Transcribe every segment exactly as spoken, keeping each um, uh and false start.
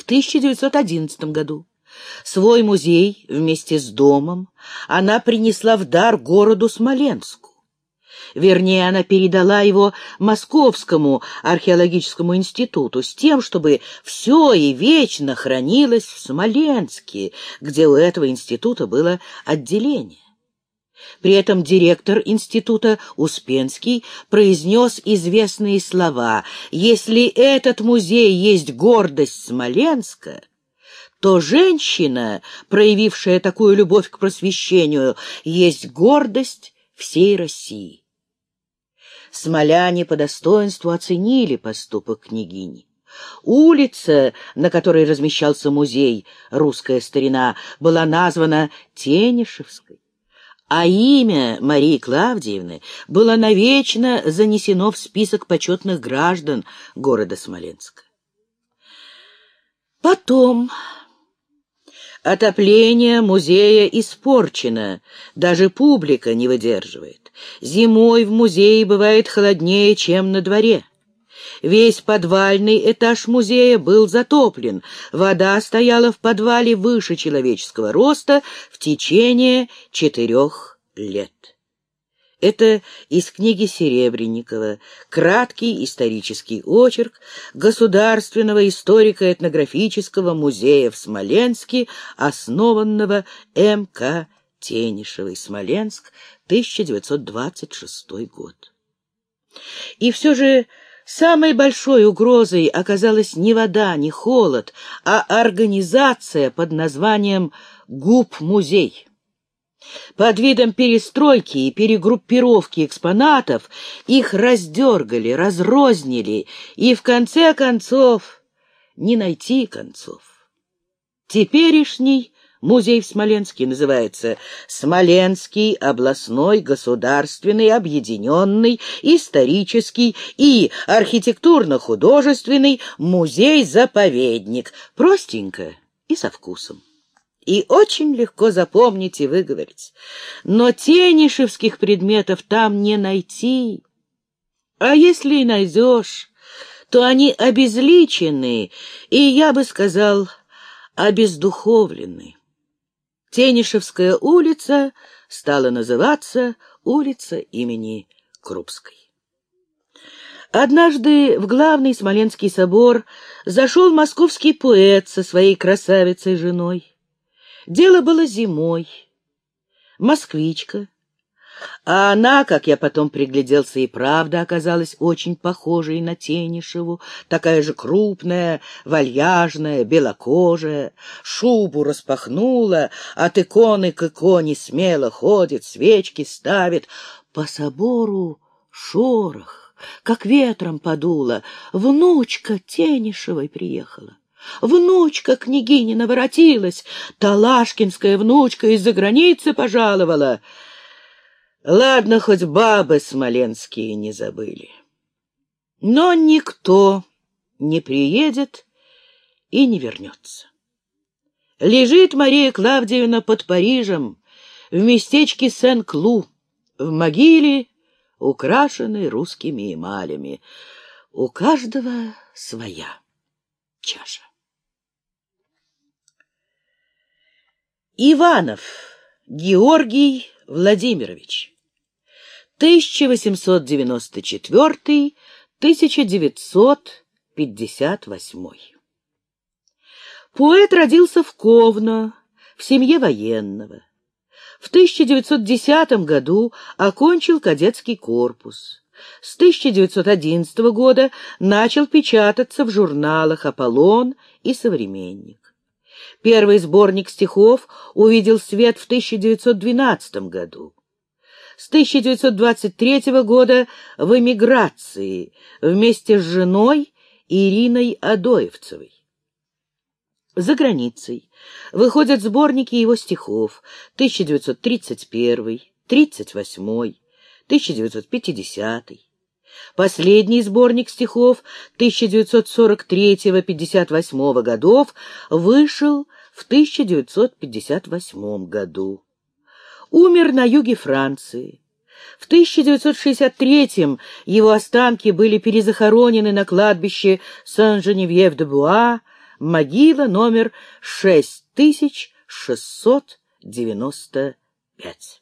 тысяча девятьсот одиннадцатом году. Свой музей вместе с домом она принесла в дар городу Смоленску. Вернее, она передала его Московскому археологическому институту с тем, чтобы все и вечно хранилось в Смоленске, где у этого института было отделение. При этом директор института Успенский произнес известные слова: «Если этот музей есть гордость Смоленска, то женщина, проявившая такую любовь к просвещению, есть гордость всей России». Смоляне по достоинству оценили поступок княгини. Улица, на которой размещался музей «Русская старина», была названа Тенишевской, а имя Марии Клавдиевны было навечно занесено в список почетных граждан города Смоленска. Потом отопление музея испорчено, даже публика не выдерживает. Зимой в музее бывает холоднее, чем на дворе. Весь подвальный этаж музея был затоплен, вода стояла в подвале выше человеческого роста в течение четырех лет. Это из книги Серебренникова, краткий исторический очерк Государственного историко-этнографического музея в Смоленске, основанного М К Тенишевой, Смоленск, тысяча девятьсот двадцать шестой год. И все же самой большой угрозой оказалась не вода, не холод, а организация под названием «Губ-музей». Под видом перестройки и перегруппировки экспонатов их раздергали, разрознили, и в конце концов не найти концов. Теперешний музей в Смоленске называется Смоленский областной государственный объединенный исторический и архитектурно-художественный музей-заповедник. Простенько и со вкусом. И очень легко запомнить и выговорить. Но тенишевских предметов там не найти. А если и найдешь, то они обезличены и, я бы сказал, обездуховлены. Тенишевская улица стала называться улица имени Крупской. Однажды в главный Смоленский собор зашел московский поэт со своей красавицей-женой. Дело было зимой. Москвичка. А она, как я потом пригляделся, и правда оказалась очень похожей на Тенишеву, такая же крупная, вальяжная, белокожая, шубу распахнула, от иконы к иконе смело ходит, свечки ставит. По собору шорох, как ветром подуло, внучка Тенишевой приехала. Внучка княгинина воротилась, талашкинская внучка из-за границы пожаловала. Ладно, хоть бабы смоленские не забыли. Но никто не приедет и не вернется. Лежит Мария Клавдиевна под Парижем, в местечке Сен-Клу, в могиле, украшенной русскими эмалями. У каждого своя чаша. Иванов Георгий Владимирович, тысяча восемьсот девяносто четвёртый — тысяча девятьсот пятьдесят восьмой. Поэт родился в Ковно, в семье военного. В тысяча девятьсот десятом году окончил кадетский корпус. С тысяча девятьсот одиннадцатого года начал печататься в журналах «Аполлон» и «Современник». Первый сборник стихов увидел свет в тысяча девятьсот двенадцатом году. С тысяча девятьсот двадцать третьего года в эмиграции вместе с женой Ириной Адоевцевой. За границей выходят сборники его стихов тысяча девятьсот тридцать первый, тридцать восьмой, тысяча девятьсот пятидесятый. Последний сборник стихов тысяча девятьсот сорок третьего — пятьдесят восьмого годов вышел в тысяча девятьсот пятьдесят восьмом году. Умер на юге Франции. В тысяча девятьсот шестьдесят третьем его останки были перезахоронены на кладбище Сен-Женевьев-де-Буа могила номер шесть тысяч шестьсот девяносто пять.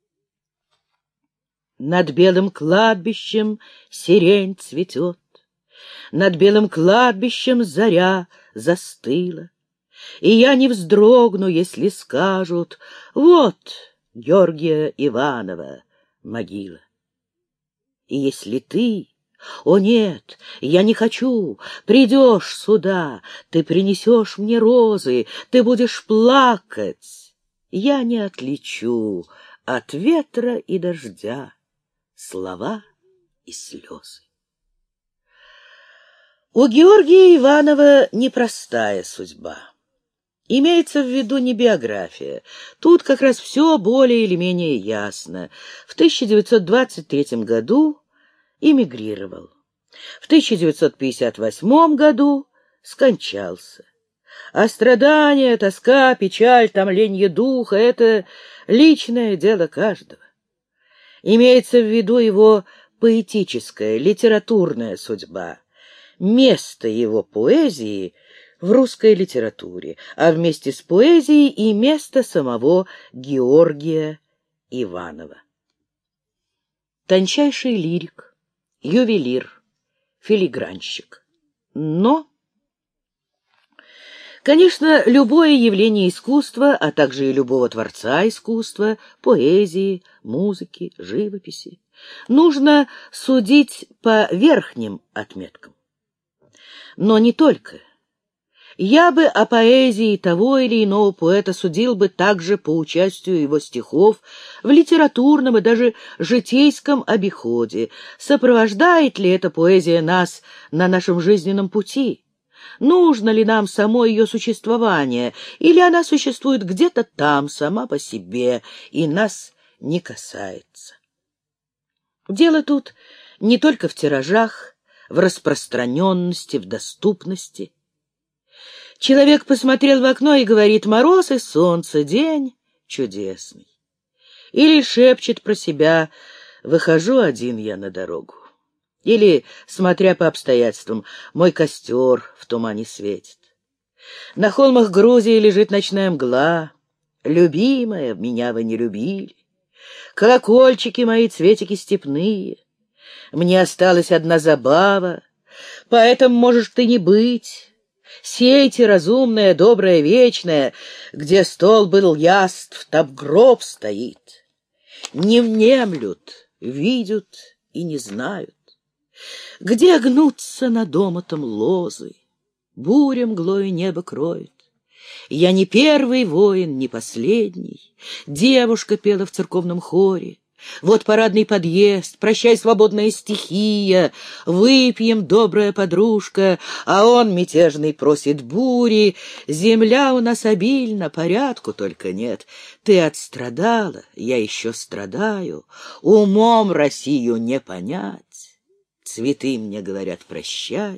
Над белым кладбищем сирень цветет, над белым кладбищем заря застыла, и я не вздрогну, если скажут: вот Георгия Иванова могила. И если ты, о нет, я не хочу, придешь сюда, ты принесешь мне розы, ты будешь плакать, я не отличу от ветра и дождя слова и слезы. У Георгия Иванова непростая судьба. Имеется в виду не биография. Тут как раз все более или менее ясно. В тысяча девятьсот двадцать третьем году эмигрировал. В тысяча девятьсот пятьдесят восьмом году скончался. А страдания, тоска, печаль, томление духа — это личное дело каждого. Имеется в виду его поэтическая, литературная судьба, место его поэзии в русской литературе, а вместе с поэзией и место самого Георгия Иванова. Тончайший лирик, ювелир, филигранщик. Но, конечно, любое явление искусства, а также и любого творца искусства, поэзии, музыки, живописи, нужно судить по верхним отметкам. Но не только. Я бы о поэзии того или иного поэта судил бы также по участию его стихов в литературном и даже житейском обиходе. Сопровождает ли эта поэзия нас на нашем жизненном пути? Нужно ли нам само ее существование, или она существует где-то там, сама по себе, и нас не касается? Дело тут не только в тиражах, в распространенности, в доступности. Человек посмотрел в окно и говорит: мороз и солнце, день чудесный. Или шепчет про себя: выхожу один я на дорогу. Или, смотря по обстоятельствам, мой костер в тумане светит. На холмах Грузии лежит ночная мгла. Любимая, меня вы не любили. Колокольчики мои, цветики степные. Мне осталась одна забава, поэтому можешь ты не быть. Сейте, разумное, доброе, вечное, где стол был яств, там гроб стоит. Не внемлют, видят и не знают. Где гнутся над омотом лозы, буря мглою небо кроет. Я не первый воин, не последний. Девушка пела в церковном хоре. Вот парадный подъезд, прощай, свободная стихия, выпьем, добрая подружка, а он, мятежный, просит бури. Земля у нас обильна, порядку только нет. Ты отстрадала, я еще страдаю, умом Россию не понять. Цветы мне говорят прощай.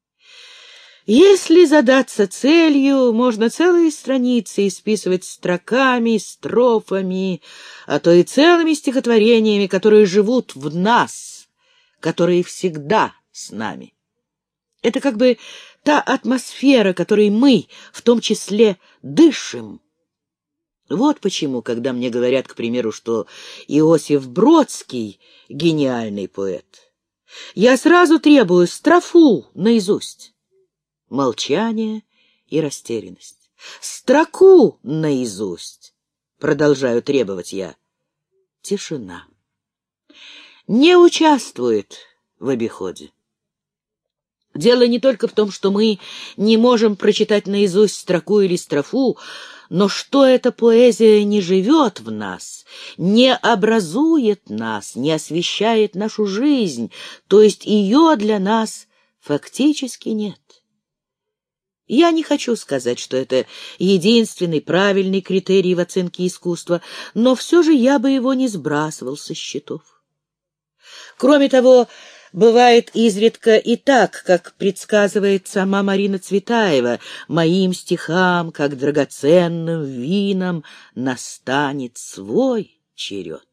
Если задаться целью, можно целые страницы исписывать строками, строфами, а то и целыми стихотворениями, которые живут в нас, которые всегда с нами. Это как бы та атмосфера, которой мы, в том числе, дышим. Вот почему, когда мне говорят, к примеру, что Иосиф Бродский — гениальный поэт, я сразу требую строфу наизусть. Молчание и растерянность. Строку наизусть, продолжаю требовать я. Тишина. Не участвует в обиходе. Дело не только в том, что мы не можем прочитать наизусть строку или строфу, но что эта поэзия не живет в нас, не образует нас, не освещает нашу жизнь, то есть ее для нас фактически нет. Я не хочу сказать, что это единственный правильный критерий в оценке искусства, но все же я бы его не сбрасывал со счетов. Кроме того, бывает изредка и так, как предсказывает сама Марина Цветаева: моим стихам, как драгоценным винам, настанет свой черед.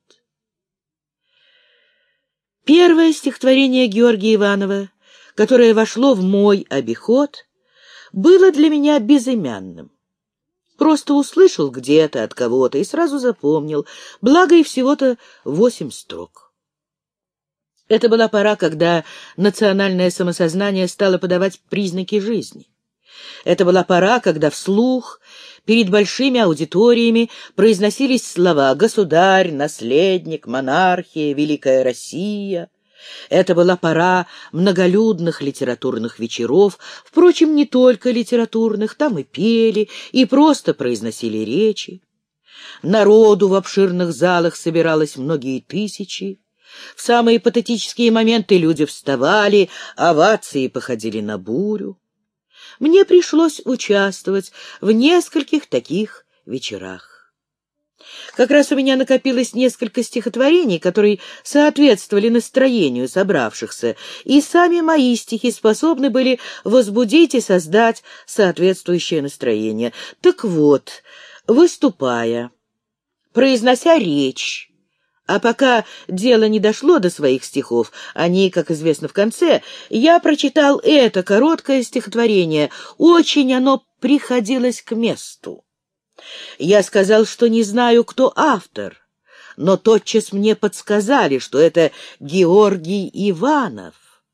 Первое стихотворение Георгия Иванова, которое вошло в мой обиход, было для меня безымянным. Просто услышал где-то от кого-то и сразу запомнил, благо и всего-то восемь строк. Это была пора, когда национальное самосознание стало подавать признаки жизни. Это была пора, когда вслух перед большими аудиториями произносились слова «государь», «наследник», «монархия», «великая Россия». Это была пора многолюдных литературных вечеров, впрочем, не только литературных, там и пели, и просто произносили речи. Народу в обширных залах собиралось многие тысячи. В самые патетические моменты люди вставали, овации походили на бурю. Мне пришлось участвовать в нескольких таких вечерах. Как раз у меня накопилось несколько стихотворений, которые соответствовали настроению собравшихся, и сами мои стихи способны были возбудить и создать соответствующее настроение. Так вот, выступая, произнося речь, а пока дело не дошло до своих стихов, они, как известно, в конце, я прочитал это короткое стихотворение. Очень оно приходилось к месту. Я сказал, что не знаю, кто автор, но тотчас мне подсказали, что это Георгий Иванов.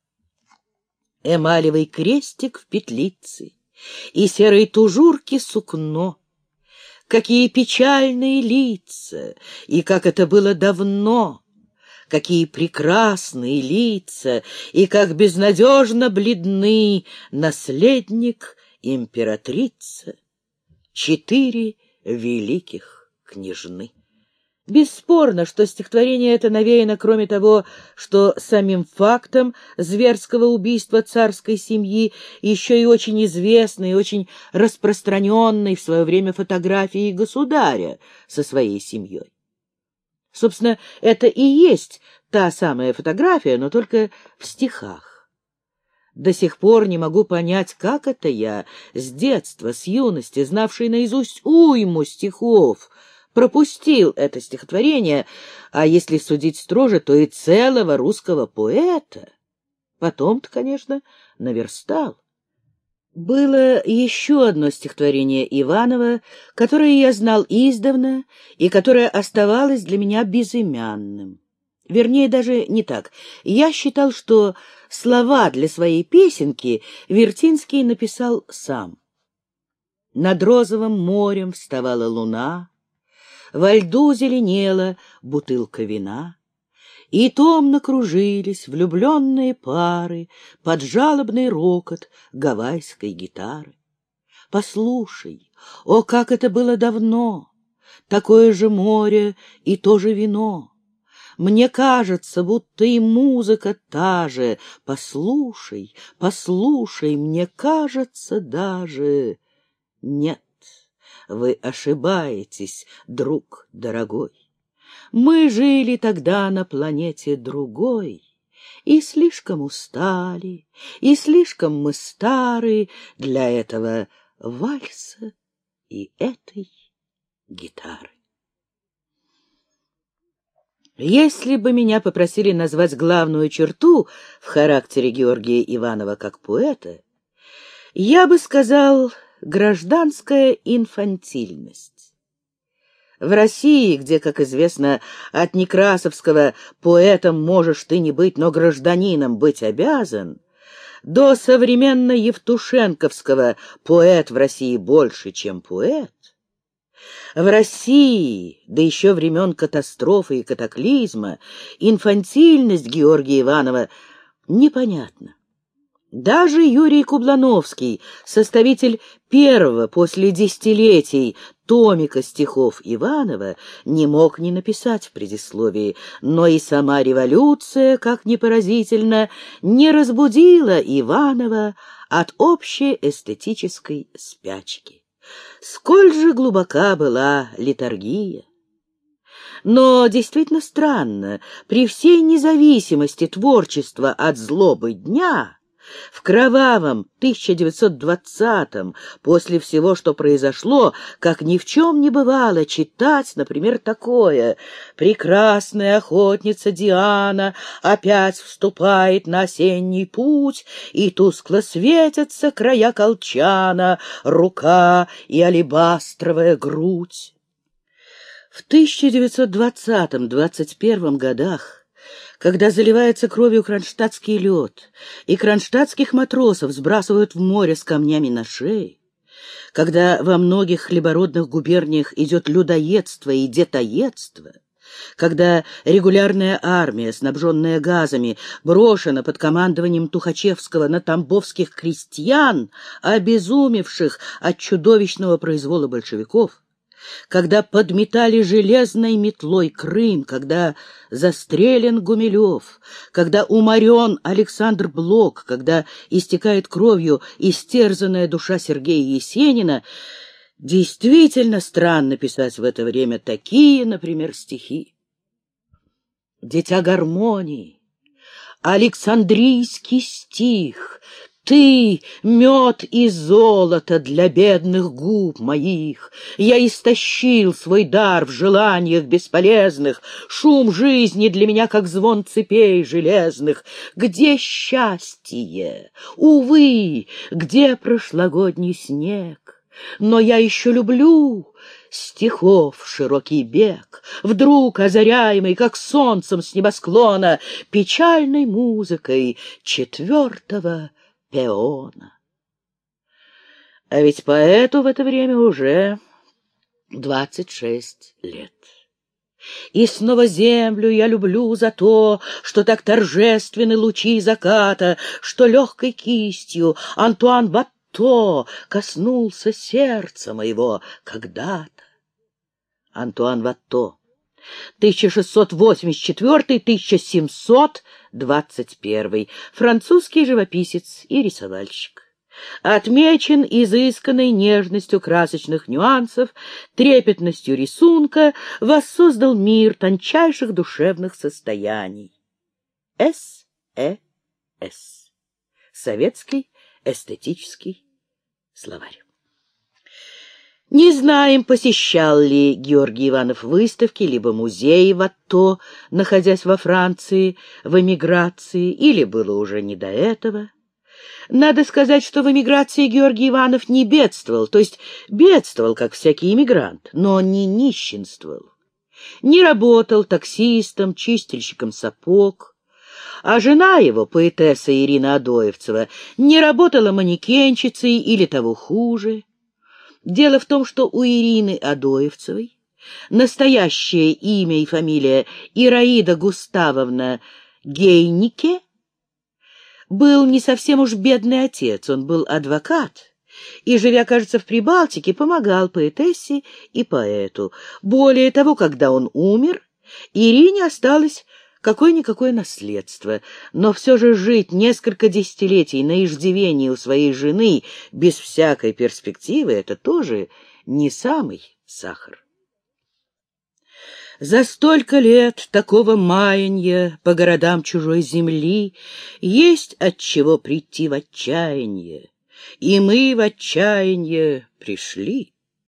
Эмалевый крестик в петлице и серой тужурки сукно. Какие печальные лица, и как это было давно! Какие прекрасные лица, и как безнадежно бледны наследник, императрица, четыре великих княжны. Бесспорно, что стихотворение это навеяно, кроме того, что самим фактом зверского убийства царской семьи, еще и очень известной и очень распространенной в свое время фотографией государя со своей семьей. Собственно, это и есть та самая фотография, но только в стихах. До сих пор не могу понять, как это я, с детства, с юности, знавший наизусть уйму стихов, пропустил это стихотворение, а если судить строже, то и целого русского поэта. Потом-то, конечно, наверстал. Было еще одно стихотворение Иванова, которое я знал издавна и которое оставалось для меня безымянным. Вернее, даже не так. Я считал, что слова для своей песенки Вертинский написал сам. Над розовым морем вставала луна, во льду зеленела бутылка вина, и томно кружились влюбленные пары под жалобный рокот гавайской гитары. Послушай, о, как это было давно, такое же море и то же вино. Мне кажется, будто и музыка та же. Послушай, послушай, мне кажется даже... Нет, вы ошибаетесь, друг дорогой. Мы жили тогда на планете другой, и слишком устали, и слишком мы стары для этого вальса и этой гитары. Если бы меня попросили назвать главную черту в характере Георгия Иванова как поэта, я бы сказал гражданская инфантильность. В России, где, как известно, от Некрасовского «поэтом можешь ты не быть, но гражданином быть обязан», до современно Евтушенковского «поэт в России больше, чем поэт», в России, да еще времен катастрофы и катаклизма, инфантильность Георгия Иванова непонятна. Даже Юрий Кублановский, составитель первого после десятилетий томика стихов Иванова, не мог не написать в предисловии, но и сама революция, как ни поразительно, не разбудила Иванова от общей эстетической спячки. Сколь же глубока была литургия! Но действительно странно, при всей независимости творчества от злобы дня В кровавом тысяча девятьсот двадцатом, после всего, что произошло, как ни в чем не бывало, читать, например, такое: «Прекрасная охотница Диана опять вступает на осенний путь, и тускло светятся края колчана, рука и алебастровая грудь». В тысяча девятьсот двадцатом — двадцать первом годах, когда заливается кровью кронштадтский лед, и кронштадтских матросов сбрасывают в море с камнями на шее, когда во многих хлебородных губерниях идет людоедство и детоедство, когда регулярная армия, снабженная газами, брошена под командованием Тухачевского на тамбовских крестьян, обезумевших от чудовищного произвола большевиков, когда подметали железной метлой Крым, когда застрелен Гумилев, когда уморен Александр Блок, когда истекает кровью истерзанная душа Сергея Есенина, действительно странно писать в это время такие, например, стихи. «Дитя гармонии, Александрийский стих, ты — мед и золото для бедных губ моих. Я истощил свой дар в желаниях бесполезных, шум жизни для меня, как звон цепей железных. Где счастье? Увы, где прошлогодний снег? Но я еще люблю стихов широкий бег, вдруг озаряемый, как солнцем с небосклона, печальной музыкой четвертого пеона». А ведь поэту в это время уже двадцать шесть лет. И снова землю я люблю за то, что так торжественны лучи заката, что легкой кистью Антуан Ватто коснулся сердца моего когда-то. Антуан Ватто, тысяча шестьсот восемьдесят четвёртый — тысяча семьсот двадцать первый, французский живописец и рисовальщик. Отмечен изысканной нежностью красочных нюансов, трепетностью рисунка, воссоздал мир тончайших душевных состояний. С. Э. С. Советский эстетический словарь. Не знаем, посещал ли Георгий Иванов выставки либо музеи Ватто, находясь во Франции, в эмиграции, или было уже не до этого. Надо сказать, что в эмиграции Георгий Иванов не бедствовал, то есть бедствовал, как всякий эмигрант, но не нищенствовал. Не работал таксистом, чистильщиком сапог, а жена его, поэтесса Ирина Адоевцева, не работала манекенщицей или того хуже. Дело в том, что у Ирины Адоевцевой настоящее имя и фамилия Ираида Густавовна Гейнике был не совсем уж бедный отец, он был адвокат и, живя, кажется, в Прибалтике, помогал поэтессе и поэту. Более того, когда он умер, Ирине осталось какое-никакое наследство, но все же жить несколько десятилетий на иждивении у своей жены без всякой перспективы — это тоже не самый сахар. За столько лет такого маянья по городам чужой земли есть от чего прийти в отчаяние, и мы в отчаяние пришли.